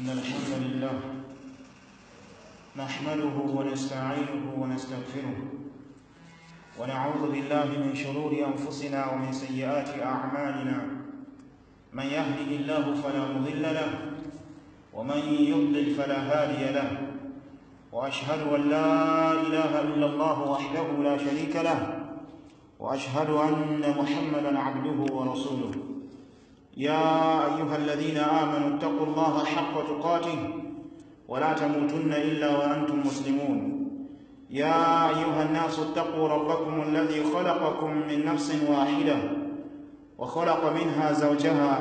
إن الحمد لله نحمده ونستعينه ونستغفره ونعوذ بالله من شرور أنفسنا ومن سيئات أعمالنا من يهده الله فلا مضل له ومن يضلل فلا هادي له وأشهد أن لا إله إلا الله وحده لا شريك له وأشهد أن محمدًا عبده ورسوله يا أيها الذين آمنوا اتقوا الله حق تقاته ولا تموتن إلا وأنتم مسلمون يا أيها الناس اتقوا ربكم الذي خلقكم من نفس واحدة وخلق منها زوجها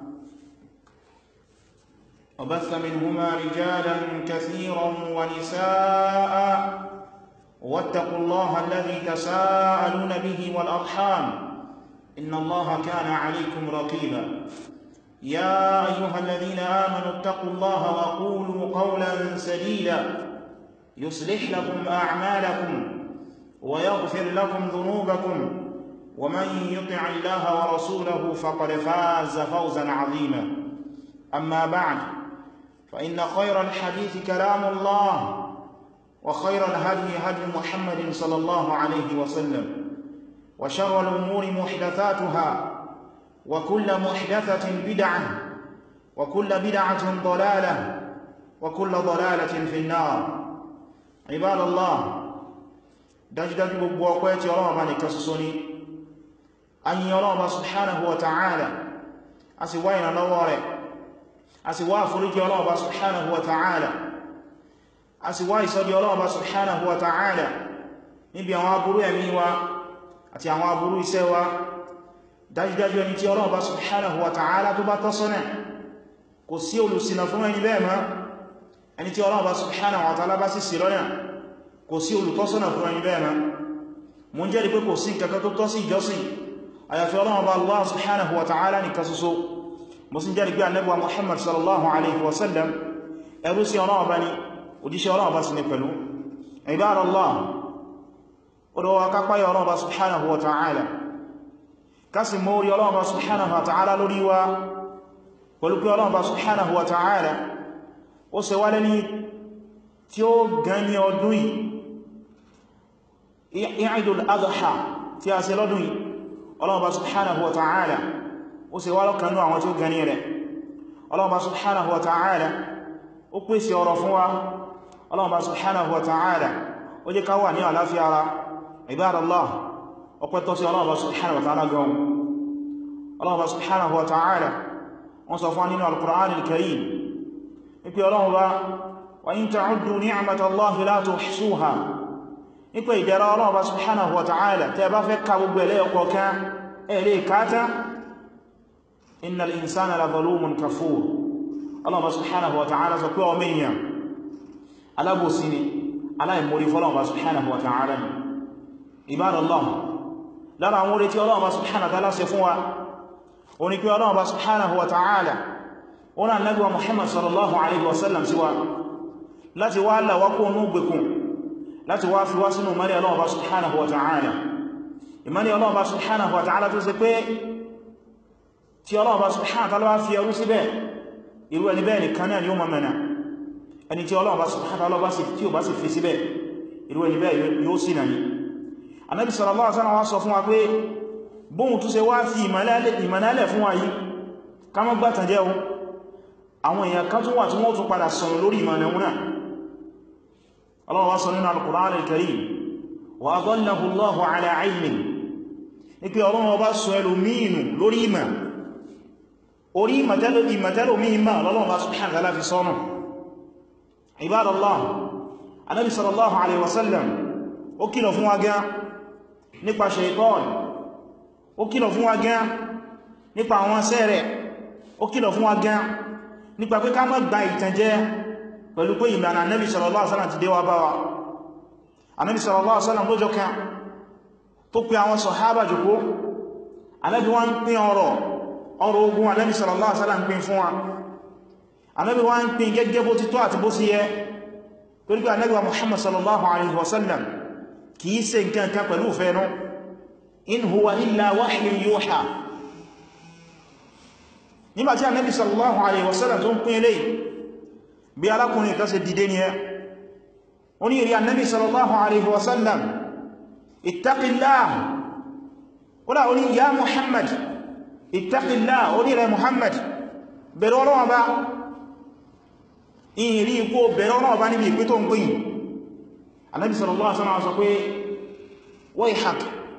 وبث منهما رجالا كثيرا ونساء واتقوا الله الذي تساءلون به والأرحام إن الله كان عليكم رقيبا يا أيها الذين آمنوا اتقوا الله وقولوا قولا سديدا يصلح لكم أعمالكم ويغفر لكم ذنوبكم ومن يطع الله ورسوله فقد فاز فوزا عظيما أما بعد فإن خير الحديث كلام الله وخير الهدي هدي محمد صلى الله عليه وسلم وشر الأمور محدثاتها وكل محدثة بدعة وكل بدعة ضلالة وكل ضلالة في النار عباد الله دجدج بوقوات يرام نكسسني أن يرام سبحانه وتعالى أسوين نواري أسوا فرج يرام سبحانه وتعالى أسوا صد يرام سبحانه وتعالى نبي أوابرو يميوا àti àwọn aburú iṣẹ́ wa dájúdájú ẹni tí Ọlọ́run bá subhanahu wa ta'ala tó bá tọ́ sọ́nà kò sí olùṣìnà fún ẹni bẹ́ẹ̀ mọ́ ẹni tí Ọlọ́run bá subhanahu wa ta'ala bá sì ṣì lọ́nà kò sí olùtọ́sọ́nà fún ẹni bẹ́ẹ̀ mọ́ mo ń jẹ́rìí pé kò sí nǹkan tó tọ́ sí ìjọsìn àyàfi Ọlọ́run bá Allah subhanahu wa ta'ala nìkan ṣoṣo mo sì ń jẹ́rìí pé Ànábì wa Muhammad sallallahu alaihi wasallam ẹrú sí Ọlọ́run bá ní òjíṣẹ́ Ọlọ́run bá sì ní pẹ̀lú ibadallah ọ̀rọ̀ kápáyà Ọlọ́run bá subhanahu wa ta'ala kásì mórí Ọlọ́run bá subhanahu wa ta'ala lórí wa pẹ̀lú pé Ọlọ́run bá subhanahu wa ta'ala ó ṣe wá lẹ́ni tí ó gan ní ọdún yìí Eidul Adha tí a ṣe lọ́dún yìí Ọlọ́run bá subhanahu wa ta'ala ó ṣe wá lọ́kanú àwọn tí ó gan ní rẹ̀ Ọlọ́run bá subhanahu wa ta'ala ó pèsè ọrọ̀ fún wa Ọlọ́run bá subhanahu wa ta'ala ó jẹ́ ká wà ní àlàáfíà ara ibadallah ọpẹ́ tọ́ sí Allah subhanahu wa ta'ala gan Allah subhanahu wa ta'ala wọ́n sọ fún nínú al-Qur'an al-Karim wípé Ọlọ́run bá wa in ta'uddu ni'matallahi la tuhsuha wípé ìdẹ̀ra Allah subhanahu wa ta'ala tẹ́ bá fẹ́ ká gbogbo ẹlẹ́ẹ̀kọ́ kan ẹ̀lẹ́ káta innal insana la zalumun kafur Allah subhanahu wa ta'ala sọ pé ọmọ ènìyàn alábòsí ni aláìmórí fọ́lọ́wọ́ subhanahu wa ta'ala ni ibadallah lára àwọn orí tí Ọlọ́run subhanahu wa ta'ala ṣe fún wa o ní pé Ọlọ́run subhanahu wa ta'ala o náà Ànábì wa Muhammad sallallahu alaihi wasallam sí wa láti wá láwá kó ní gbẹ̀kùn láti wá fi wá sínú ìmọ́lẹ̀ Ọlọ́run subhanahu wa ta'ala ìmọ́lẹ̀ Ọlọ́run subhanahu wa ta'ala tó ṣe pé tí Ọlọ́run subhanahu wa ta'ala fi ẹrú síbẹ̀ irú ẹni bẹ́ẹ̀ nìkan náà ni ó mọ̀mọ̀nà ẹni tí Ọlọ́run subhanahu wa ta'ala tí ó bá sì fi síbẹ̀ irú ẹni bẹ́ẹ̀ yóò sì náà ni Ànábì sallallahu alaihi wasallam sọ fún wa pé bóhun tó ṣe wá fi ìmọ̀nálẹ̀ fún wa yìí ká má gbàtàn jẹ́ àwọn èèyàn kan tún wà tí wọ́n tún padà sọ̀rọ̀ lórí ìmọ̀nà wọn náà Allah wá sọ nínú al-Qur'an al-Karim wa adallahu Allahu ala ilmin ní pé Ọlọ́run bá sọ ẹlòmíìnù lórí ìmọ̀ orí ìmọ̀tẹ́lòmíìmọ̀ Ọlọ́run bá subhanahu wa ta'ala fi sọ́nà ibadallah Ànábì sallallahu alaihi wasallam ó kìlọ̀ fún wa gan nípa ṣaitan ó kìlọ̀ fún wa gan nípa àwọn sẹ́rẹ̀ ó kìlọ̀ fún wa gan nípa pé ká má gba ìtànjẹ pẹ̀lú pé ìmọ̀nà Ànábì sallallahu alaihi wasallam ti dé wá bá wa Ànábì sallallahu alaihi wasallam lọ́jọ́ kan tó pè àwọn sàhábà jókòó Ànábì wá ń pín ọrọ̀ ogun Ànábì sallallahu alaihi wasallam pín fún wa Ànábì wá ń pín gẹ́gẹ́ bó ti tọ́ àti bó sì yẹ torí pé Ànábì wa Muhammad sallallahu alaihi wasallam kìí ṣe nǹkan kan pẹ̀lú fẹ́nu in huwa illa wahyun yuha nígbàtí Ànábì sallallahu alaihi wasallam tó ń pín eléyìí bí alákùnrin kan ṣe dìde ní ẹ ó ní ìrí annabi sallallahu alaihi wasallam ittaqillah kódà ó ní ya Muhammad ittaqillah ó ní rẹ Muhammad bẹ̀rẹ̀ Ọlọ́run bá ìrí ipò bẹ̀rẹ̀ Ọlọ́run bá níbi ìpé tó ń gbìyìn annabi sallallahu alaihi wasallam sọ pé wayhak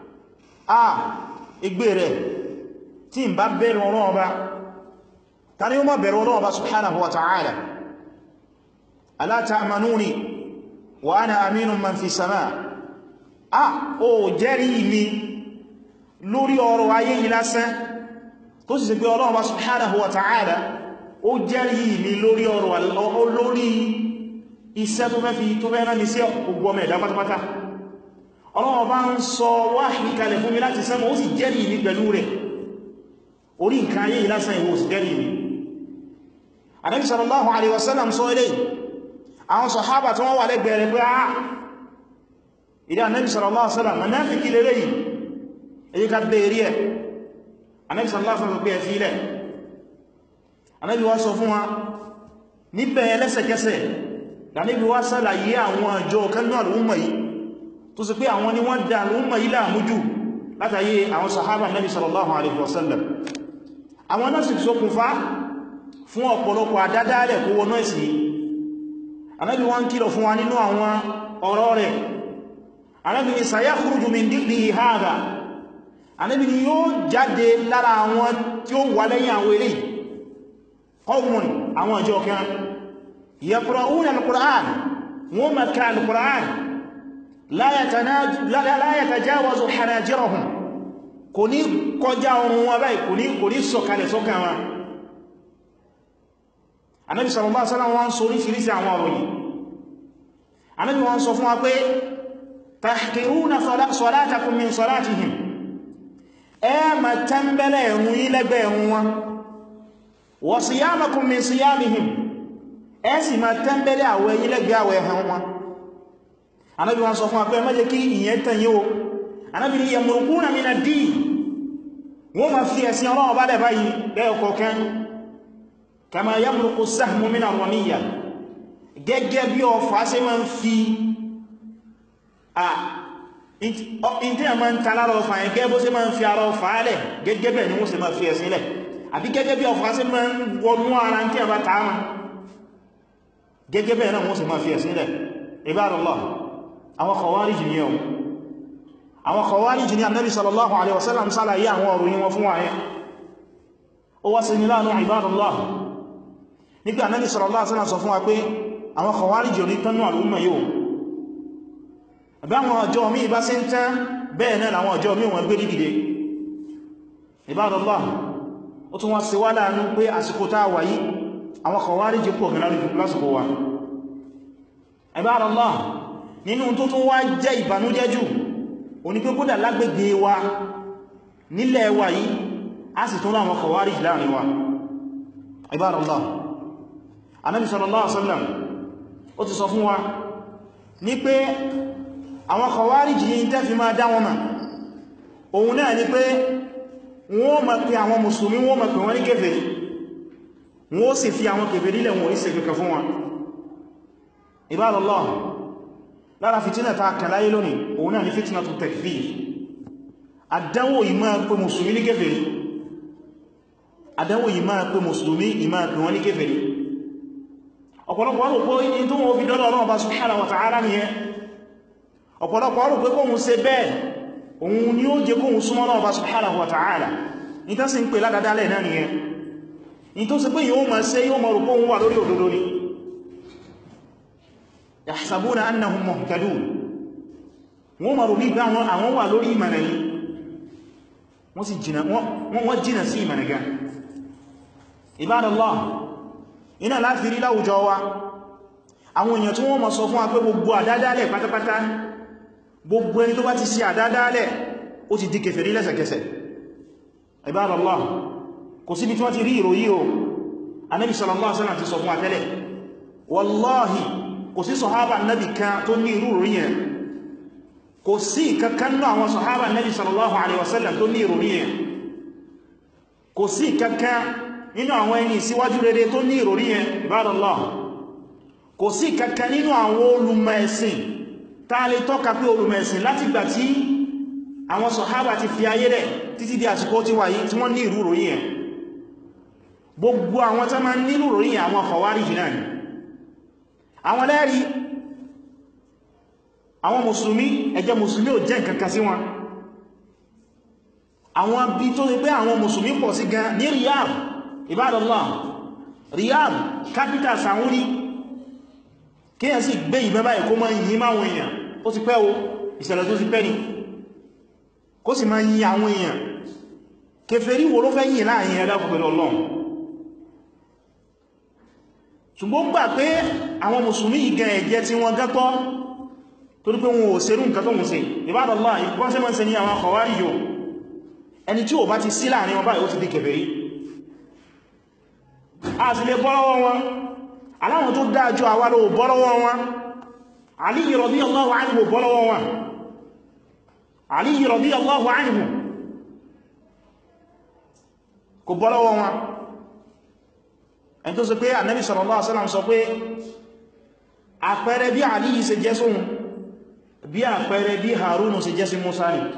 igbe rẹ̀ tí ń bá bẹ̀rẹ̀ Ọlọ́run bá ta ni ó má bẹ̀rẹ̀ Ọlọ́run bá subhanahu wa ta'ala ala ta'manuni wa ana aminun man fi sama ó jẹ́rìí mi lórí ọ̀rọ̀ ayé yìí lásán tó sì ṣe pé Ọlọ́run bá subhanahu wa ta'ala ó jẹ́rìí mi lórí ọ̀rọ̀ lórí iṣẹ́ tó fẹ́ rán mi sí gbogbo ọmọ ẹ̀dá pátápátá Ọlọ́run bá ń sọ wáhì kalẹ̀ fún mi láti sánmọ̀ ó sì jẹ́rìí mi pẹ̀lú rẹ̀ orí nǹkan ayé yìí lásán ìwò sì jẹ́rìí mi Ànábì sallallahu alaihi wasallam sọ ilé àwọn sàhábà tí wọ́n wà lẹ́gbẹ̀ẹ́ rẹ̀ pé ìdí Ànábì sallallahu alaihi wasallam mùnáfíkí lélẹ̀ yìí èyí ká bèèrè ẹ̀ Ànábì sallallahu alaihi wasallam pé ẹ̀ fílẹ̀ Ànábì wá sọ fún wa níbẹ̀ lẹ́sẹ̀kẹsẹ̀ Ànábì wá ṣàlàyé àwọn àjọ kanú àlùmọ̀ yìí tó sì pé àwọn ni wọ́n dá àlùmọ̀ yìí láàmújù látàyé àwọn sàhábà Ànábì sallallahu alaihi wasallam àwọn náà sì ṣokùnfà fún ọ̀pọ̀lọpọ̀ àdádálẹ̀ kó wọnú ẹ̀sìn Ànábì wọ́n kìlọ̀ fún wa nínú àwọn ọ̀rọ̀ rẹ̀ Ànábì ni sayakhruju min diqlihi hadha Ànábì ni yóò jáde lára àwọn tí ó wà lẹ́yìn àwọn eré qawmun àwọn ọjọ́ kan yaqra'una al-Qur'an wọ́n ma ka al-Qur'an la yatajawazu hanajirahum kò ní kọjá ọrùn wọn báyìí kò ní sọ̀kalẹ̀ sọ́kàn wọn Ànábì sallallahu alaihi wasallam wọ́n sọ oríṣiríṣi àwọn ọ̀rọ̀ yìí Ànábì wọ́n sọ fún wa pé tahqiruna salatakum min salatihim ẹ ma tẹ́mbẹ̀lẹ̀ ẹ̀rùn yí lẹ́gbẹ̀ ẹ̀rùn wọn wa siyamakum min siyamihim ẹ sì ma tẹ́mbẹ̀lẹ̀ àwẹ̀ yí lẹ́gbẹ̀ àwẹ̀ ẹ̀hàn wọn Ànábì wọ́n sọ fún wa pé má jẹ́ kí ìyẹn tàn yíò Ànábì ni yamruquna min ad-din wọ́n ma fi ẹ̀sìn Ọlọ́run bá dẹ̀ báyìí lẹ́ọ̀kọ̀ọ̀kan kama yamruqu as-sahmu min ar-ramiyya gẹ́gẹ́ bí ọfà ṣe ma ń fi ìntí a ma ń ta lára ọfà yẹn gẹ́gẹ́ bó ṣe ma ń fi ara ọfà alẹ̀ gẹ́gẹ́ bẹ̀ ni wọ́n ṣe ma fi ẹ̀sìn lẹ̀ àbí gẹ́gẹ́ bí ọfà ṣe ma ń wọnú ara tí a bá ta ma gẹ́gẹ́ bẹ̀ náà wọ́n ṣe ma fi ẹ̀sìn lẹ̀ Ibadallah àwọn Khawarij ni ẹ̀wọ̀n àwọn Khawarij ni Annabi sallallahu alaihi wasallam ṣàlàyé àwọn ọ̀rọ̀ yìí wọn fún wa yẹn ó wá sí ní láàánú Ibadallah nígbà Ànábì sallallahu alaihi wasallam sọ fún wa pé àwọn Khawarij ò ní tánú àlúmọ̀ yóò àbí àwọn ọjọ́ mi bá sí ń tán bẹ́ẹ̀ náà àwọn ọjọ́ mi wọ́n gbé dìde Ibadallah ó tún wá sí wá láàánú pé àsìkò tá wà yìí àwọn Khawarij pọ̀ gan lásìkò wa Ibadallah nínú tó tún wá jẹ́ ìbànújẹ́ jù ó ní pé kódà lágbègbè wa nílẹ̀ wa yìí a sì tún láwọn Khawarij láàrin wa Ibadallah Ànábì sallallahu alaihi wasallam ó ti sọ fún wa ní pé àwọn Khawarij yìí tẹ́ fi máa dá wọn mà òun náà ni pé wọ́n máa pè àwọn mùsùlùmí wọ́n máa pè wọ́n ní kèfèrí wọ́n sì fi àwọn kèfèrí lẹ̀ wọ́n ìsẹ̀ kẹ́kẹ́ fún wa Ibadallah lára fìtínà ta kàláyé lónìí òun náà ni fitnatu takfir àdánwò ìmá pè mùsùlùmí ní kèfèrí àdánwò ìmá pè mùsùlùmí ìmá pè wọ́n ní kèfèrí ọ̀pọ̀lọpọ̀ ọ̀rọ̀ pé in tó wọ́n fi dọ́dọ̀ Ọlọ́run bá subhanahu wa ta'ala ni ẹ ọ̀pọ̀lọpọ̀ ọ̀rọ̀ pé kóhun ṣe bẹ́ẹ̀ òun ni ó jẹ kóhun súnmọ́ Ọlọ́run bá subhanahu wa ta'ala ní tó sì ń pè ládádálẹ̀ náà ni ẹ in tó sì pé yóò máa ṣe yóò máa rò kóhun wà lórí òdodo ni yahsabuna annahum muhtadun wọ́n máa rò bí gbá àwọn wà lórí ìmọ̀nà yìí wọ́n jìnà sí ìmọ̀nà gan Ibadallah iná láti rí láwùjọ wa àwọn èèyàn tí wọ́n mọ̀ sọ fún wa pé gbogbo àdádálẹ̀ pátápátá gbogbo ẹni tó bá ti ṣe àdádálẹ̀ ó ti di kèfèrí lẹ́sẹ̀kẹsẹ̀ Ibadallah kò síbi tí wọ́n ti rí ìròyìn o Ànábì sallallahu alaihi wasallam ti sọ fún wa tẹ́lẹ̀ wallahi kò sí sọ̀hábà Ànábì kan tó ní irú ìròyìn kò sí kankan náà àwọn sọ̀hábà Ànábì sallallahu alaihi wasallam tó ní ìròyìn kò sí kankan nínú àwọn ẹni síwájú rere tó ní ìròrí yẹn Ibadallah kò sí kankan nínú àwọn olùmọ̀ ẹ̀sìn tá lè tọ́ka pé olùmọ̀ ẹ̀sìn láti gbà tí àwọn sàhábà ti fi ayé rẹ̀ títí di àsìkò tí wà yìí tí wọ́n ní irú ròyìn ẹ̀. Gbogbo àwọn tó máa ní irú ròyìn àwọn Khawarij náà ni àwọn lẹ́rí àwọn mùsùlùmí ẹjẹ́ mùsùlùmí ò jẹ́ nǹkankan sí wọn. Àwọn bí tó rí pé àwọn mùsùlùmí pọ̀ sí gan ní Riyadh, Ibadallah, Riyadh capital Saudi, kí yẹn sì gbé ìbẹ́ báyìí kó máa yí máa wọn èèyàn, ó ti pẹ́ o, ìṣẹ̀lẹ̀ tó ti pẹ́ ni, kó sì máa yí àwọn èèyàn. Kèfèrí wo ló fẹ́ yí láàrin ẹ̀dá pẹ̀lú Ọlọ́run? Ṣùgbọ́n gbà pé àwọn mùsùlùmí ìgẹ̀ ẹ̀jẹ́ tí wọ́n gẹ́tọ́ torí pé wọn ò ṣerú nǹkan tó ń ṣe. Ibadallah, ìgbọ́n sí mọ́ sí ní àwọn Khawarij yóò, ẹni tí ò bá ti sí láàrin wọn báyìí ó ti di kèfèrí. A sì lè bọ́lọ́wọ́ wọn, aláwọn tó dájú àwárò bọ́lọ́wọ́ wọn. Ali radiyallahu anhu bọ́lọ́wọ́ wọn, Ali radiyallahu anhu kò bọ́lọ́wọ́ wọn. Ẹni tó sọ pé Ànábì sallallahu alaihi wasallam sọ pé àpẹẹrẹ bí Ali ṣe jẹ́ sóhun bí àpẹẹrẹ bí Harunu ṣe jẹ́ sí Musa ni.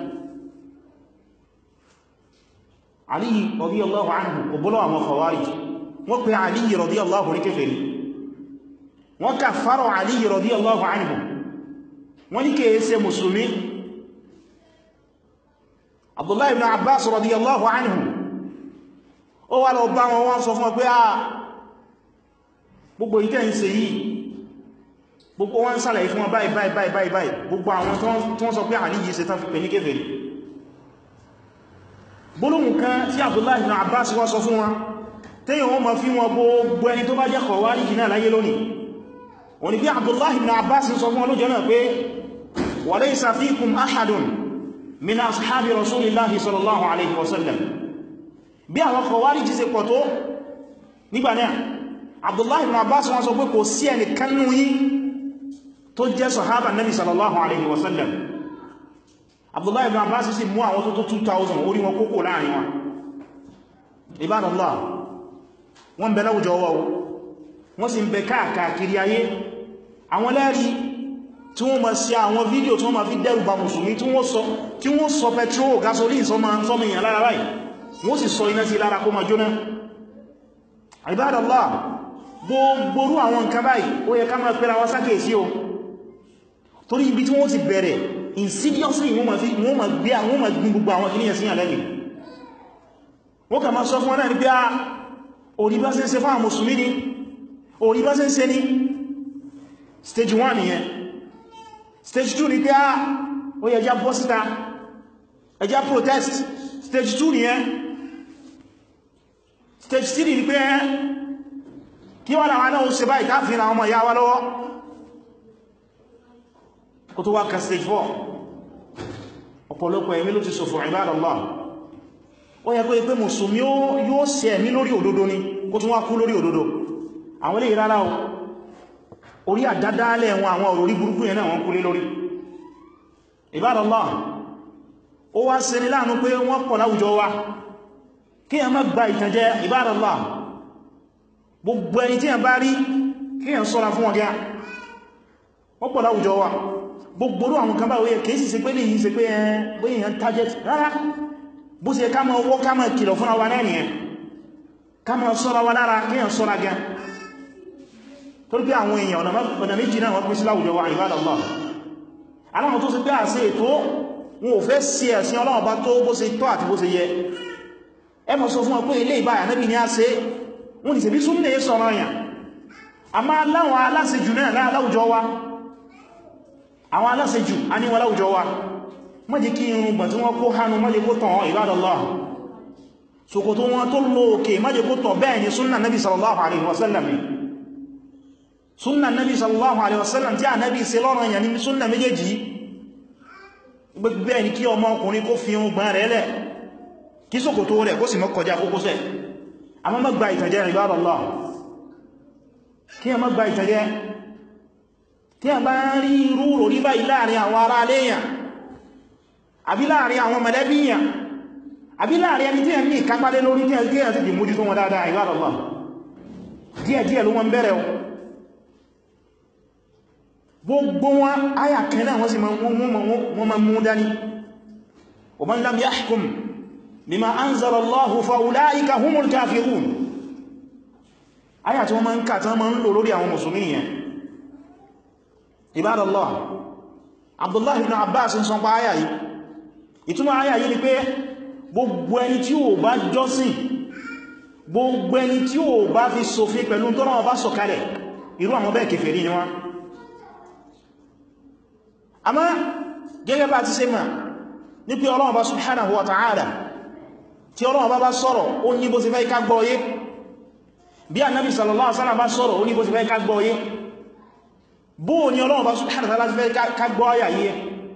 Ali radiyallahu anhu kò bọ́lọ́ àwọn Khawarij, wọ́n pè Ali radiyallahu ní kèfèrí, wọ́n kaffara Ali radiyallahu anhu, wọ́n ní kèé ṣe Mùsùlùmí. Abdullah ibn Abbas radiyallahu anhu ó wá lọ bá wọn, wọ́n sọ fún wọn pé gbogbo ìtẹ́ ń ṣe yìí, gbogbo wọn ń sàlàyé fún wọn báyìí báyìí báyìí báyìí, gbogbo àwọn tó wọ́n sọ pé Ali yìí ṣe tán fi pè ní kèfèrí. Gbólóhùn kan tí Abdullah ibn Abbas wá sọ fún wọn tẹ́yìn wọ́n ma fi wọn gbogbo ẹni tó bá jẹ́ Khawarij náà láyé lónìí, wọ́n ni bí Abdullah ibn Abbas sọ fún wọn lójọ́ náà pé wa laysa fikum ahadun min ashabi rasulillahi sallallahu alaihi wasallam. Bí àwọn Khawarij ṣe pọ̀ tó nígbà náà, Abdullah ibn Abbas wọ́n sọ pé kò sí ẹni kannú yín tó jẹ́ sahaba nabi sallallahu alaihi wasallam. Abdullah ibn Abbas sì mú àwọn tó 2000 orí wọn kókò láàrin wọn. Ibadallah, wọ́n bẹ láwùjọ wọ́n sì ń bẹ káàkiri ayé. Àwọn lẹ́rí tí wọ́n ma ṣe àwọn fídíò tí wọ́n ma fi dẹ́rù bà mùsùlùmí, tí wọ́n sọ petrol gasoline sọmọ èèyàn lára báyìí, wọ́n sì sọ iná sí lára kó ma jóná. Ibadallah, gbogbo àwọn nǹkan báyìí ó yẹ ká máa pẹ́ra wá sákèsí o, torí ibi tí wọ́n ti bẹ̀rẹ̀ insidiously wọ́n ma gbé àwọn ma gbin gbogbo àwọn kìníyàn sí àlẹ́yìn. Wọ́n kà máa sọ fún wọn náà ní pé orí bá ṣe ń ṣe fún àwọn mùsùlùmí ni, orí bá ṣe ń ṣe ní stage 1 nìyẹn. Stage 2 ni pé ó yẹ ẹjá bọ́ síta, ẹjá protest. Stage 2 nìyẹn. Stage 3 ni pé kí wọ́n àwọn náà ó ṣe báyìí káàfin àwọn ọmọ ìyá wa lọ́wọ́, kó tó wá ka stage 4. Ọ̀pọ̀lọpọ̀ ẹ̀mí ló ti ṣòfò. Ibadallah, ó yẹ pé mùsùlùmí yóò ṣe ẹ̀mí lórí òdodo ni kó tún wá kú lórí òdodo. Àwọn ilé ìrárá orí àdádálẹ̀ wọn, àwọn ọ̀rọ̀ orí burúkú yẹn náà wọ́n kú lé lórí. Ibadallah, ó wá ṣe ní láàánú pé wọ́n pọ̀ láwùjọ wa, kí ẹ má gba ìtànjẹ. Ibadallah, gbogbo ẹni tí ẹ bá rí kí ẹ ṣọ́ra fún wọn gẹ́, wọ́n pọ̀ láwùjọ wa. Gbogbo àwọn kan báyìí kìí sì ṣe pé lè yìí ṣe pé èèyàn target rárá, bó ṣe ká máa wọ́ ká máa kìlọ̀ fún wa náà nìyẹn, ká máa ṣọ́ra wa lára, kí ẹ ṣọ́ra gẹ́. Torí pé àwọn èèyàn ọ̀nà méjì náà wọ́n pín sí láwùjọ wa. Ibadallah, aláwọn tó ṣe pé àṣẹ ètò wọn ò fẹ́ sí ẹ̀sìn Ọlọ́run bá tó bó ṣe tọ́ àti bó ṣe yẹ. Ẹ mọ̀ sọ fún wọn pé ilé ìbáyà Nábì ní àṣẹ, wọ́n ni ṣebí súnnà yẹ sọ̀rọ̀ yàn. A máa láwọn aláṣejù náà láwùjọ wa, àwọn aláṣejù a ní wọn láwùjọ wa. Má jẹ́ kí irun gbà tí wọ́n kó hánu má jẹ́ kó tàn. Ibadallah, ṣòkòtò wọn tó lóòkè má jẹ́ kó tàn. Bẹ́ẹ̀ ni súnnà Nabi sallallahu alaihi wasallam, súnnà Nabi sallallahu alaihi wasallam tí a Nabi ṣe lọ́rọ̀ yà ní súnnà méjèèjì. Bẹ́ẹ̀ ni kí ọmọ ọkùnrin kó fi irun gbà rẹ̀ lẹ̀, kí ṣòkòtò rẹ̀ kó sì má kọjá kókósẹ̀. Àmọ́ má gba ìtànjẹ. Ibadallah, kí ẹ má gba ìtànjẹ. Tí a bá rí irú orí báyìí láàrin àwọn ará aléyàn, àbí láàrin àwọn mẹ̀lẹ́bíyàn, àbí láàrin ẹni tí ẹ ní ìkápálé lórí tí ẹ ti di mójú tó wọn dáadáa. Ibadallah, díẹ̀díẹ̀ ló wọ́n bẹ̀rẹ̀ o. gbogbo wọn àyà kan náà wọ́n sì wọ́n ma mú dání wa man lam yahkum bima anzala Allahu fa ulaika humul kafirun àyà tí wọ́n ma ń kà tán ma ń lò lórí àwọn mùsùlùmí yẹn ibadallah Abdullah ibn Abbas ń sọ pa àyà yìí ìtumọ̀ àyà yìí ni pé gbogbo ẹni tí ó bá jọ́sìn gbogbo ẹni tí ó bá fi ṣòfin pẹ̀lú tọ́nà bá sọ̀kalẹ̀ irú àwọn bẹ́ẹ̀ kèfèrí ni wọ́n àmọ́ gẹ́gẹ́ bá ti ṣe mà ní pé Ọlọ́run bá subhanahu wa ta'ala tí Ọlọ́run bá sọ̀rọ̀ ó ní bó ti fẹ́ ká gbọ́yé bí Ànábì sallallahu alaihi wasallam bá sọ̀rọ̀ ó ní bó ti fẹ́ ká gbọ́yé bó ní Ọlọ́run bá subhanahu wa ta'ala fẹ́ ká gbọ́ àyà yìí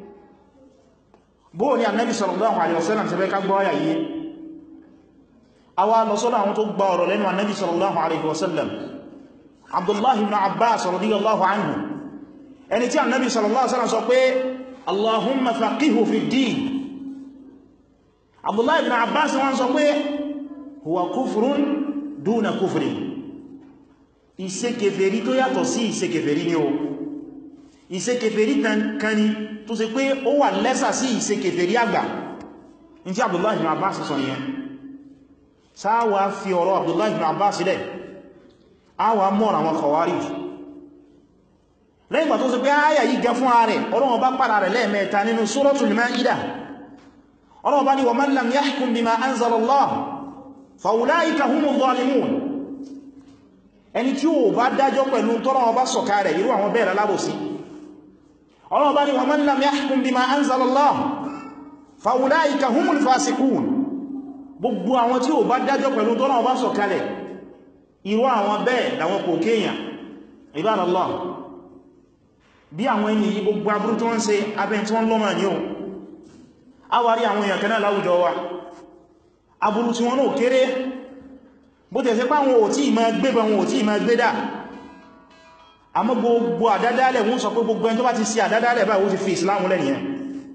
bó ní Ànábì sallallahu alaihi wasallam fẹ́ ká gbọ́ àyà yìí àwa lọ sọ́dọ̀ àwọn tó gba ọ̀rọ̀ lẹ́nu Ànábì sallallahu alaihi wasallam Abdullah ibn Abbas radiyallahu anhu ẹni tí Ànábì sallallahu alaihi wasallam sọ pé Allahumma faqihu fi ddin Abdullah ibn Abbas wọ́n sọ pé huwa kufrun duna kufrin iṣẹ́ kèfèrí tó yàtọ̀ sí iṣẹ́ kèfèrí ni o iṣẹ́ kèfèrí kan ni tó ṣe pé ó wà lẹ́sà sí iṣẹ́ kèfèrí àgbà ní tí Abdullah ibn Abbas sọ yẹn sáwà fi ọ̀rọ̀ Abdullah ibn Abbas sílẹ̀ àwà mọ́ra wọn Khawarij lẹ́yìn gbà tó ṣe pé áyà yìí gẹ fún ààrẹ Ọlọ́run bá pàdà rẹ̀ lẹ́ẹ̀mẹ́ta nínú Suratul Ma'idah Ọlọ́run bá ní wa man lam yahkum bima anzala Allah fa ulaika humuz zalimun ẹni tí ó bá dájọ́ pẹ̀lú tọ́lọ́run bá sọ̀kalẹ̀ irú àwọn bẹ́ẹ̀ lálábòsí Ọlọ́run bá ní wa man lam yahkum bima anzala Allah fa ulaika humul fasiqun gbogbo àwọn tí ó bá dájọ́ pẹ̀lú tọ́lọ́run bá sọ̀kalẹ̀ irú àwọn bẹ́ẹ̀ làwọn kò kéèyàn Ibadallah bí àwọn ẹni yìí gbogbo aburú tí wọ́n ṣe abẹ́ tí wọ́n lọ́mà ní o a wà rí àwọn èèyàn kanáà láwùjọ wa aburú tí wọ́n náà kéré bó tẹ̀ sí páwọn ò tí ìmá gbébọn wọn ò tí ìmá gbédà àmọ́ gbogbo àdádálẹ̀ wọ́n sọ pé gbogbo ẹni tó bá ti ṣe àdádálẹ̀ báyìí ó ti fi ìsìlámù lẹ̀ nìyẹn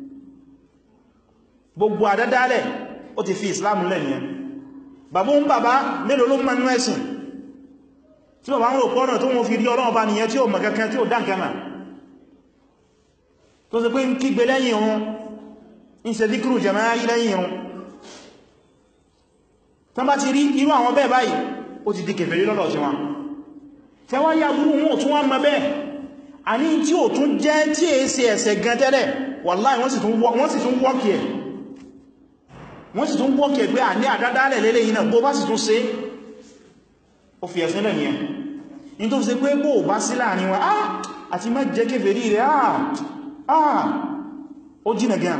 gbogbo àdádálẹ̀ ó ti fi ìsìlámù lẹ̀ nìyẹn bàbá ń bàbá mélòó ló mọ̀ nínú ẹ̀sìn tí bàbá ń rò pọ́nà tó wọ́n fi rí Ọlọ́run bá nìyẹn tí ó mọ̀ kankan tí ó dá nǹkan mà tó ṣe pé ń kígbe lẹ́yìn ohun ń ṣe díkùrù jama'i lẹ́yìn ohun tán bá ti rí irú àwọn bẹ́ẹ̀ báyìí ó ti di kèfèrí lọ́dọ̀ tí wọn tẹ́ wọ́n yá burú wọn ò tún wọ́n mọ́ bẹ́ẹ̀ àní tí ò tún jẹ́ tí è ṣe ẹ̀ṣẹ̀ gan tẹ́lẹ̀ wàláhì wọ́n sì tún wọ́kì ẹ̀ pé à ní àdádálẹ̀ lélẹ̀ yìí náà bó bá sì tún ṣe ó fi ẹ̀sìn lẹ̀ nìyẹn ní tó fi ṣe pé bó bá sí láàrin wọn àti má jẹ́ kèfèrí rẹ̀ ó jìnà gan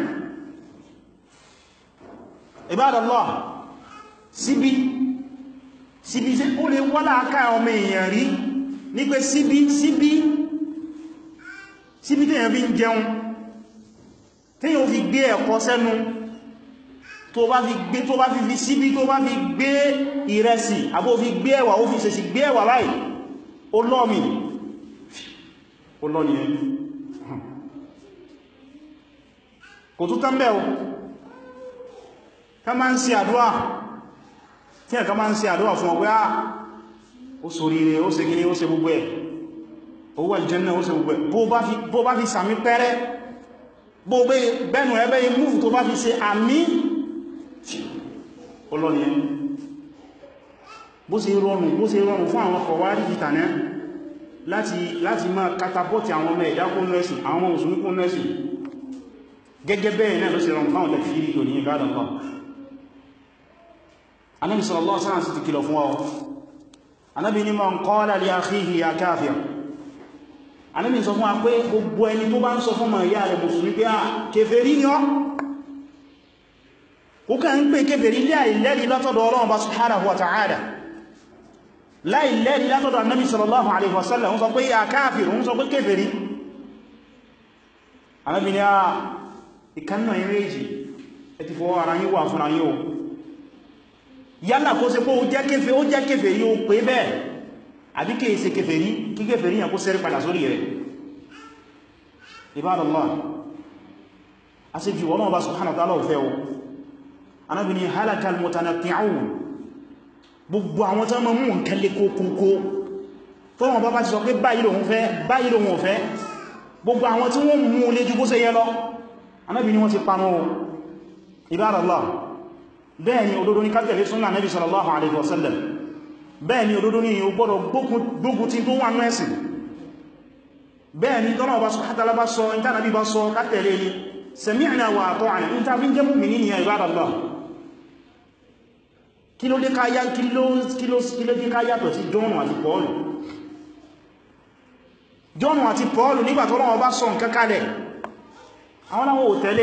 Ibadallah síbí sí ó lè wọ́n láàká ọmọ èèyàn rí ní pé síbí tèèyàn fi ń jẹun tèèyàn fi gbé ẹ̀kọ́ sẹ́nu tó bá fi síbí tó bá fi gbé ìrẹsì àbó fi gbé ẹ̀wà ó fi sẹ̀sì gbé ẹ̀wà láì olómi ẹni kò tún tán bẹ́ o ká máa ń ṣe àdúwà tí ẹ̀ká máa ń ṣe àdúwà fún ọgbẹ́ ó sórí rẹ̀ ó ṣe gíní ó ṣe gbogbo ẹ̀ owó aljanna ó ṣe gbogbo ẹ̀ bó bá fi sàmí pẹ́rẹ́ bó bẹ́nu ẹbẹ́ yí múfù tó bá fi ṣe àmì olóni ẹ̀ bó ṣe rọrùn fún àwọn kọwàrí ìtànẹ́ láti máa katapọ́tì àwọn ọmọ ẹ̀dá kún lẹ́sìn àwọn ọmọ mùsùlùmí kún lẹ́sìn gẹ́gẹ́ bẹ́ẹ̀ náà ló ṣe rọrùn fáwọn tẹ̀fìrí tó ní Ibadallah Ànábì sallallahu alaihi wasallam sì ti kìlọ̀ fún wa Ànábì ní man qala li akhihi ya kafir Ànábì sọ fún wa pé gbogbo ẹni tó bá ń sọ fún ma ìyá rẹ̀ mùsùlùmí pé kèfèrí ni ọ́ kó kàn ń pè kèfèrí láìlẹ́rí látọ̀dọ̀ Ọlọ́run bá subhanahu wa ta'ala láìlẹ́rí látọ̀dọ̀ Ànábì sallallahu alaihi wasallam ń sọ pé ya kafir ń sọ pé kèfèrí Ànábì ní ìkannà ìrẹ́jì ẹ ti fọwọ́ ara yín wà fún ayé o yálà kó ṣe pé ó jẹ́ kèfèrí ó pé bẹ́ẹ̀ àbí kèé ṣe kèfèrí kí kèfèrí yàn kó sẹ́rí padà sórí rẹ̀ Ibadallah a ṣe jù Ọlọ́run bá subhanahu wa ta'ala ò fẹ́ o Ànábì ní halakal mutanatti'un gbogbo àwọn tó mọ́ mú nǹkan lè kókókó tó wọ́n bá ti sọ pé báyìí lòun fẹ́ gbogbo àwọn tí wọ́n mú lé jù bó ṣe yẹ lọ Ànábì ní wọ́n ti parun o ibadallah bẹ́ẹ̀ ni òdodo ní ká tẹ̀lé súnnà Ànábì sallallahu alaihi wasallam bẹ́ẹ̀ ni òdodo ní o gbọ́dọ̀ gbógun tí tó wà ní ẹ̀sìn bẹ́ẹ̀ ni tọ́nà ọba subhanahu wa ta'ala bá sọ ìtànàbí bá sọ ká tẹ̀lé ni sami'na wa ata'na ní ta fi ń jẹ́ mu'minin ni ibadallah kí ló dé ká yàtọ̀ sí John àti Paul nígbà tọ́lọ́wọ́ bá sọ nǹkan kalẹ̀ àwọn láwọn ò tẹ̀lé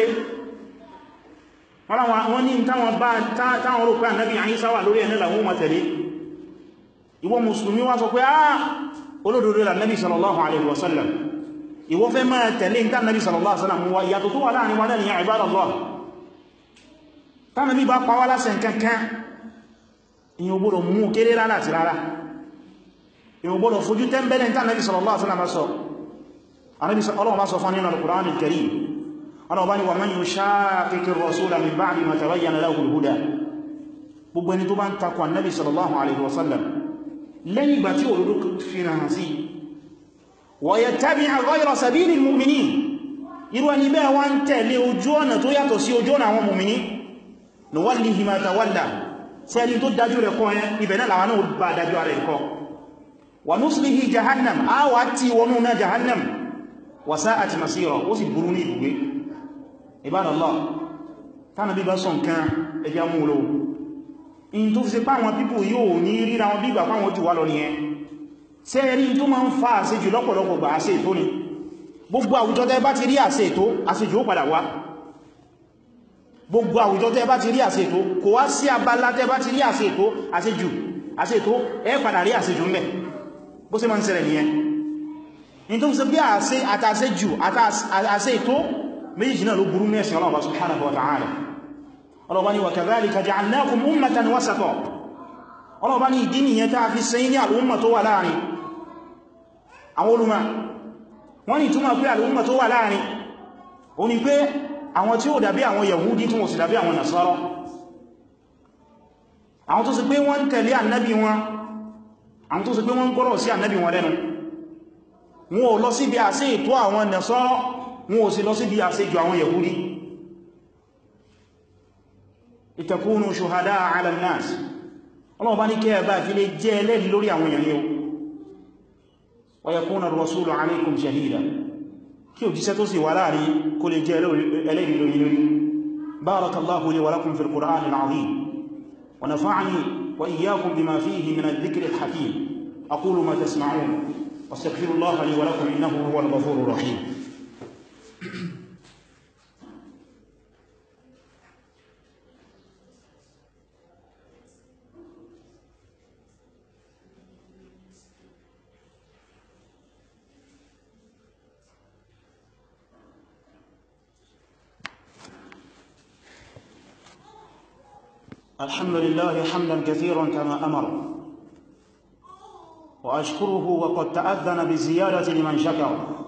wọ́n ní táwọn rò pé Ànábì Ìsá wà lórí ẹ̀nà làwọn máa tẹ̀lé ìwọ mùsùlùmí wá sọ pé olódodo l'Ànábì sallallahu alaihi wasallam ìwọ fẹ́ máa tẹ̀lé ní Ànábì sallallahu alaihi wasallam wà ìyàtọ̀ tó wà láàrin wa ní ibadallah tánàbí bá pàwà lásẹ̀ kankan ìyàn gbọ́dọ̀ mú kéré rárá àti rárá ìyàn gbọ́dọ̀ fojú tẹ́mbẹ̀lẹ̀ ní Ànábì sallallahu alaihi wasallam sọ Ọlọ́run bá sọ fún nínú al-Qur'an al-Karim Ọlọ́run bá ní wa man yushaqiqi ar-rasula min ba'di ma tabayyana lahu al-huda gbogbo ẹni tó bá ń takò Ànábì sallallahu alaihi wasallam lẹ́yìn ìgbà tí òdodo fi hàn sí wa yattabi' ghayra sabili al-mu'minin irú ẹni bẹ́ẹ̀ wá ń tẹ̀lé ojú ọ̀nà tó yàtọ̀ sí ojú ọ̀nà àwọn mu'minin nuwallihi ma tawalla sí ẹni tó dájú rẹ̀ kọ́ ẹ ibẹ̀ náà làwọn náà bá dájú rẹ̀ kọ́ wa nuslihi jahannam a wà tí wọnú náà jahannam wa sa'at masira ó sì burú ní ibùgbé ibadallah tánà bí bá sọ nǹkan ẹjá múlò in tó fi ṣe páwọn pípò yóò ní ríra wọn bígbà páwọn jù wá lọ ní ẹ sẹ́ẹ̀rí tó máa ń fa àṣejù lọ́pọ̀lọpọ̀ gbà àṣẹ ètò ni gbogbo àwùjọ tẹ́ bá ti rí àṣẹ ètò àṣejù ó padà wá gbogbo àwùjọ tẹ́ bá ti rí àṣẹ ètò kò wá sí abala tẹ́ bá ti rí àṣẹ ètò àṣẹ ètò ẹ padà rí àṣejù ńbẹ̀ bó ṣe máa ń ṣẹlẹ̀ nìyẹn in tó fi ṣe bí àṣẹ àtàṣejù àṣẹ ètò méjì náà ló burú ní ẹ̀sìn Allah subhanahu wa ta'ala ọlọ́bá ní wa kadhalika ja'alnakum ummatan wasata ọlọ́bá ní ìdí nìyẹn tá fi sẹ́yìn ní al'umma tó wà láàrin àwọn olùmọ̀ wọ́n ní túnmọ̀ pé al'umma tó wà láàrin o ní pé àwọn tí ó dàbí àwọn Yahudi tí wọ́n sì dàbí àwọn Nasara àwọn tó sì pé wọ́n tẹ̀lé annabi wọn àwọn tó sì pé wọ́n gbọ́rọ̀ sí annabi wọn lẹ́nu wọn ò lọ sí bí àṣẹ ètò àwọn Nasara wọn ò sì lọ sí bí àṣẹ jù àwọn Yahudi litakunu shuhada'a 'ala an-nas ọlọ́wọ́ bá ní kí ẹ̀bá fi lè jẹ́ ẹlẹ́rìí lórí àwọn èèyàn yóò wa yakuna ar-rasulu 'alaykum shahida kí òjíṣẹ́ tó sì wà láàrin kó lè jẹ́ ẹlẹ́rìí lórí barakallahu li wa lakum fil qur'ani al-'azim wa nafa'ani wa iyyakum bima fihi min adh-dhikri al-hakim aqulu ma tasma'un wastaghfirullaha li wa lakum innahu huwal ghafurur rahim الحمد لله حمدا كثيرا كما أمر وأشكره وقد تأذن بالزيادة لمن شكر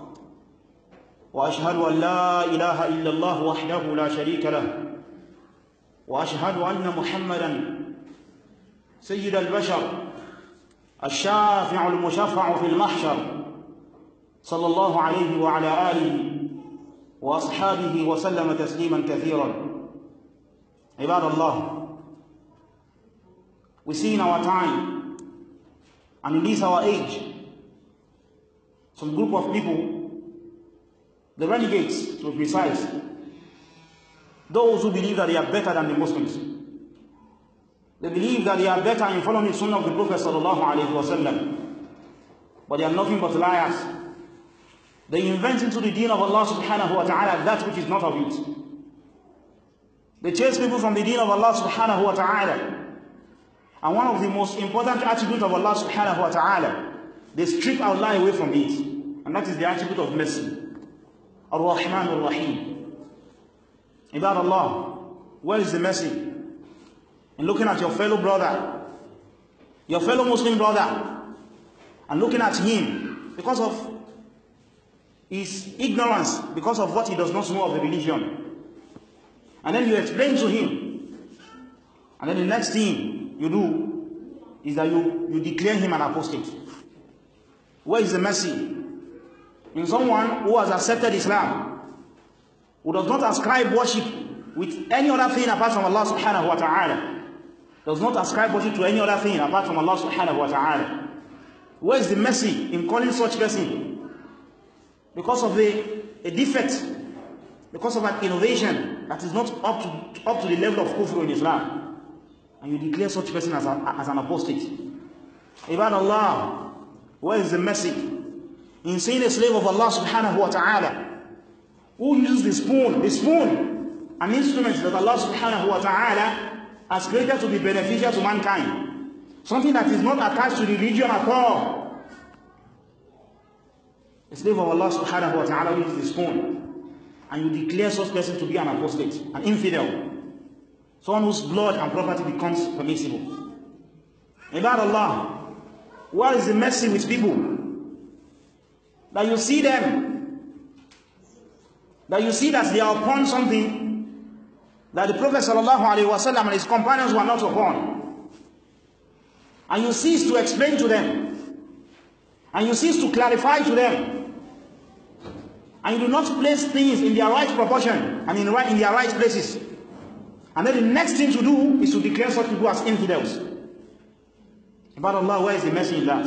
وأشهد أن لا إله إلا الله وحده لا شريك له وأشهد أن محمدا سيد البشر الشافع المشفع في المحشر صلى الله عليه وعلى آله وأصحابه وسلم تسليما كثيرا عباد الله. We see in our time, and in this our age, some group of people, the renegades to be precise, those who believe that they are better than the Muslims. They believe that they are better in following the sunnah of the Prophet sallallahu alaihi wasallam, but they are nothing but liars. They invent into the deen of Allah subhanahu wa ta'ala that which is not of it. They chase people from the deen of Allah subhanahu wa ta'ala. And one of the most important attributes of Allah subhanahu wa ta'ala, they strip Allah away from it. And that is the attribute of mercy. Ar-Rahman Ar-Rahim. Ibad Allah, where is the mercy? In looking at your fellow brother, your fellow Muslim brother, and looking at him because of his ignorance, because of what he does not know of the religion. And then you explain to him. And then the next thing you do is that you declare him an apostate. Where is the mercy? in someone who has accepted Islam, who does not ascribe worship with any other thing apart from Allah subhanahu wa ta'ala, does not ascribe worship to any other thing apart from Allah subhanahu wa ta'ala. Where is the mercy in calling such person? Because of a defect, because of an innovation that is not up to the level of kufr in Islam, and you declare such person as an apostate. Ibad Allah, where is the mercy in saying a slave of Allah subhanahu wa ta'ala who uses the spoon, an instrument that Allah subhanahu wa ta'ala has created to be beneficial to mankind, something that is not attached to religion at all. A slave of Allah subhanahu wa ta'ala uses the spoon, and you declare such person to be an apostate, an infidel, someone whose blood and property becomes permissible. Ibad Allah, what is the mercy with people? That you see them, that you see that they are upon something that the Prophet sallallahu alaihi wasallam and his companions were not upon, and you cease to explain to them, and you cease to clarify to them, and you do not place things in their right proportion and in their right places, and then the next thing to do is to declare such people as infidels. But Allah, where is the mercy in that?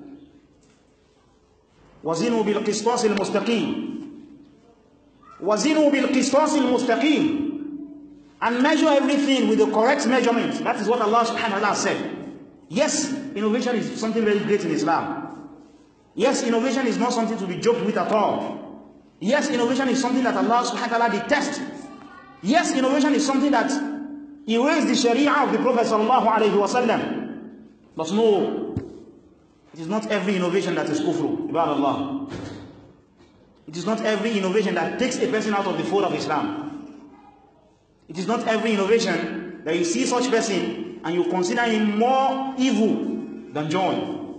وَزِنُوا بِالْقِسْطَاسِ الْمُسْتَقِيمِ وَزِنُوا بِالْقِسْطَاسِ الْمُسْتَقِيمِ And measure everything with the correct measurement. That is what Allah subhanahu wa ta'ala said. Yes, innovation is something very great in Islam. Yes, innovation is not something to be joked with at all. Yes, innovation is something that Allah subhanahu wa ta'ala detests. Yes, innovation is something that erases the sharia of the Prophet sallallahu alayhi wa sallam. But no, it is not every innovation that is kufru, ibad Allah. It is not every innovation that takes a person out of the fold of Islam. It is not every innovation that you see such person and you consider him more evil than John.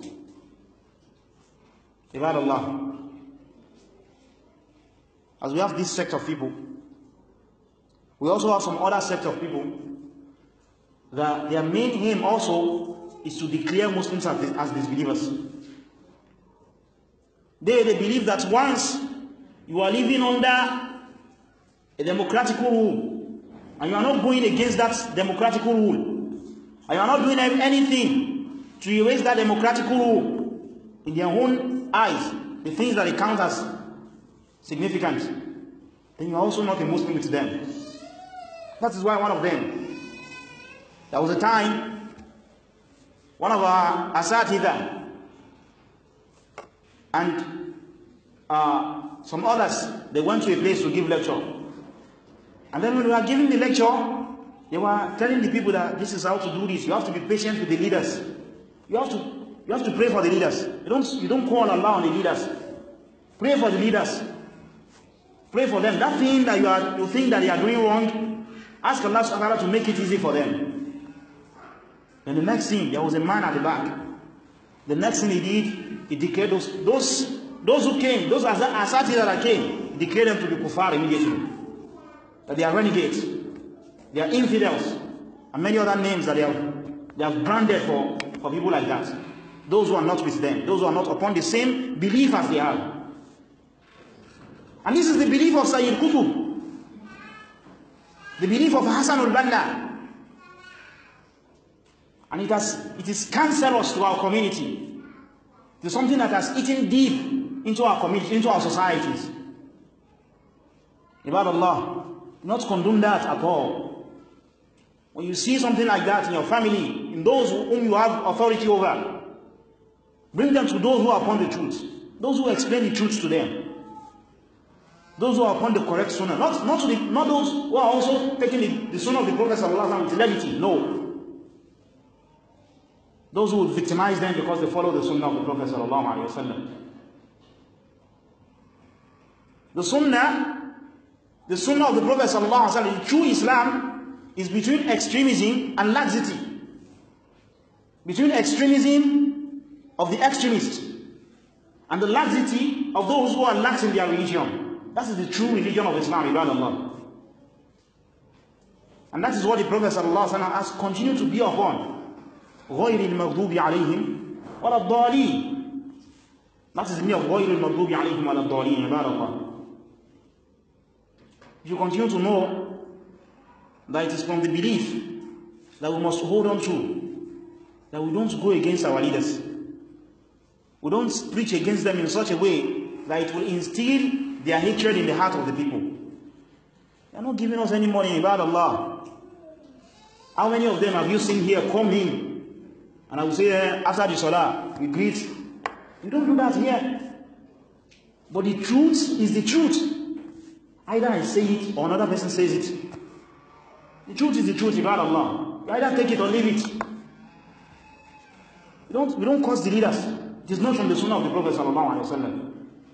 Ibad Allah. As we have this sect of people, we also have some other sect of people that their main aim also is to declare Muslims as disbelievers. They believe that once you are living under a democratic rule, and you are not going against that democratic rule, and you are not doing anything to erase that democratic rule, in their own eyes, the things that they count as significant, then you are also not a Muslim with them. That is why one of them, there was a time, one of our asatidha and some others, they went to a place to give lecture. And then when we were giving the lecture, they were telling the people that this is how to do this. You have to be patient with the leaders. You have to pray for the leaders. You don't call Allah on the leaders. Pray for the leaders. Pray for them. That thing that you think that they are doing wrong, ask Allah subhanahu wa ta'ala to make it easy for them. And the next thing, there was a man at the back. The next thing he did, he declared those who came, those asatidha that came, he declared them to be kuffar immediately. That they are renegades, they are infidels, and many other names that they have branded for people like that. Those who are not with them, those who are not upon the same belief as they are. And this is the belief of Sayyid Qutb, the belief of Hassan al-Banna. And it is cancerous to our community. It is something that has eaten deep into our community, into our societies. Ibad Allah, not condone that at all. When you see something like that in your family, in those whom you have authority over, bring them to those who are upon the truth, those who explain the truth to them, those who are upon the correct sunnah, not those who are also taking the sunnah of the Prophet sallallahu alaihi wasallam with levity. No. Those who would victimize them because they follow the sunnah of the Prophet sallallahu alaihi wasallam. The sunnah of the Prophet sallallahu alaihi wasallam, true Islam, is between extremism and laxity. Between extremism of the extremists and the laxity of those who are lax in their religion. That is the true religion of Islam, ibad Allah. And that is what the Prophet sallallahu alaihi wasallam has continued to be upon. غَيْرِ الْمَغْضُوبِ عَلَيْهِمْ وَلَا الضَّالِينَ. That is the meaning of ghayril maghdubi alayhim wa lad-dallin, ibadallah. If you continue to know that it is from the belief that we must hold on to, that we don't go against our leaders. We don't preach against them in such a way that it will instill their hatred in the heart of the people. They are not giving us any money, ibadallah. How many of them have you seen here come in? And I will say, after the salah, we greet. We don't do that here. But the truth is the truth. Either I say it or another person says it. The truth is the truth, ibadallah. You either take it or leave it. We don't curse the leaders. It is not from the sunnah of the Prophet sallallahu alaihi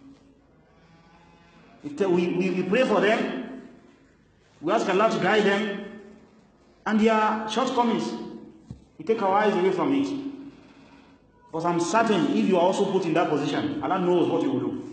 wasallam. We pray for them. We ask Allah to guide them. And their shortcomings, we take our eyes away from it. Because I'm certain if you are also put in that position, Allah knows what you will do.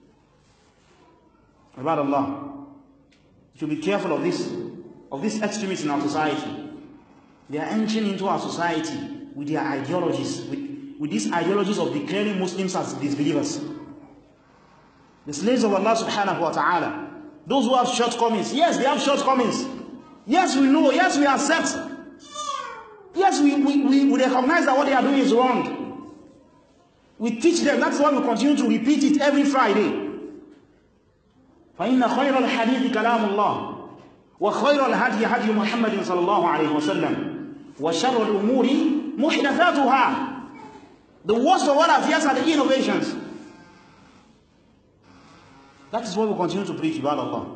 About Allah, you should be careful of these extremists in our society. They are entering into our society with their ideologies, with these ideologies of declaring Muslims as disbelievers. The slaves of Allah subhanahu wa ta'ala, those who have shortcomings, yes, they have shortcomings. Yes, we know, yes, we accept. Yes, we recognize that what they are doing is wrong. We teach them, that's why we continue to repeat it every Friday. فإن خير الحديث كلام الله وخير الهدي هدي محمد صلى الله عليه وسلم وشر الأمور محدثاتها. The worst of all affairs are the innovations. That is what we continue to preach about Allah.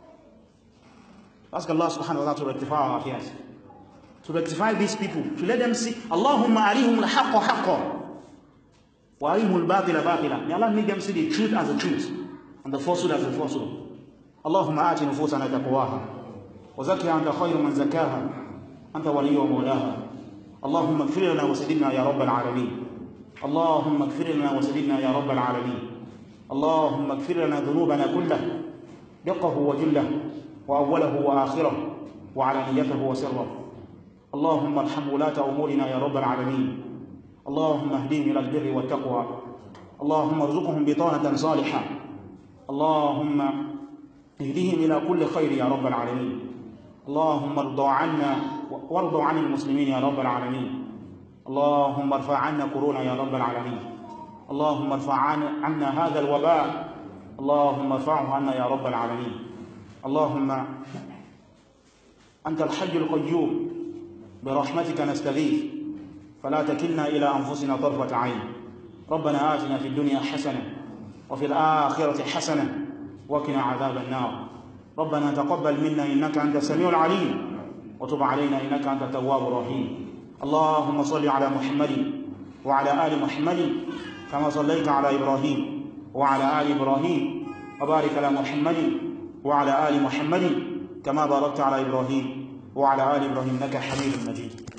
Ask Allah subhanahu wa ta'ala to rectify our affairs, to rectify these people, to let them see. Allahumma arihum al-haqqa haqqa wa arihum al-batila batila. May Allah make them see the truth as the truth and the falsehood as the falsehood. Allahumma ati nufusana taqwaha wa zakkiha anta khayru man zakkaha anta waliyyu wa mawlaha. Allahumma ighfir lana wa saddidna ya rabbal alamin. Allahumma ighfir lana wa saddidna ya rabbal alamin. Allahumma ighfir lana dhunubana kullah diqqahu wa jullah وأوله وآخره وعلانيته وسره. اللهم ارحم ولاة أمورنا يا رب العالمين. اللهم اهدهم إلى البر والتقوى. اللهم ارزقهم بطانة صالحة. اللهم اهدهم إلى كل خير يا رب العالمين. اللهم ارضى عنا وارضى عن المسلمين يا رب العالمين. اللهم ارفع عنا كورونا يا رب العالمين. اللهم ارفع عنا هذا الوباء. اللهم ارفعه عنا يا رب العالمين. اللهم أنت الحي القيوم برحمتك نستغيث فلا تكلنا إلى أنفسنا طرفة عين. ربنا آتنا في الدنيا حسنة وفي الآخرة حسنة وقنا عذاب النار. ربنا تقبل منا إنك أنت السميع العليم وتب علينا إنك أنت التواب الرحيم. اللهم صل على محمد وعلى آل محمد كما صليت على إبراهيم وعلى آل إبراهيم وبارك على محمد وعلى آل محمد كما باركت على إبراهيم وعلى آل إبراهيم إنك حميد مجيد.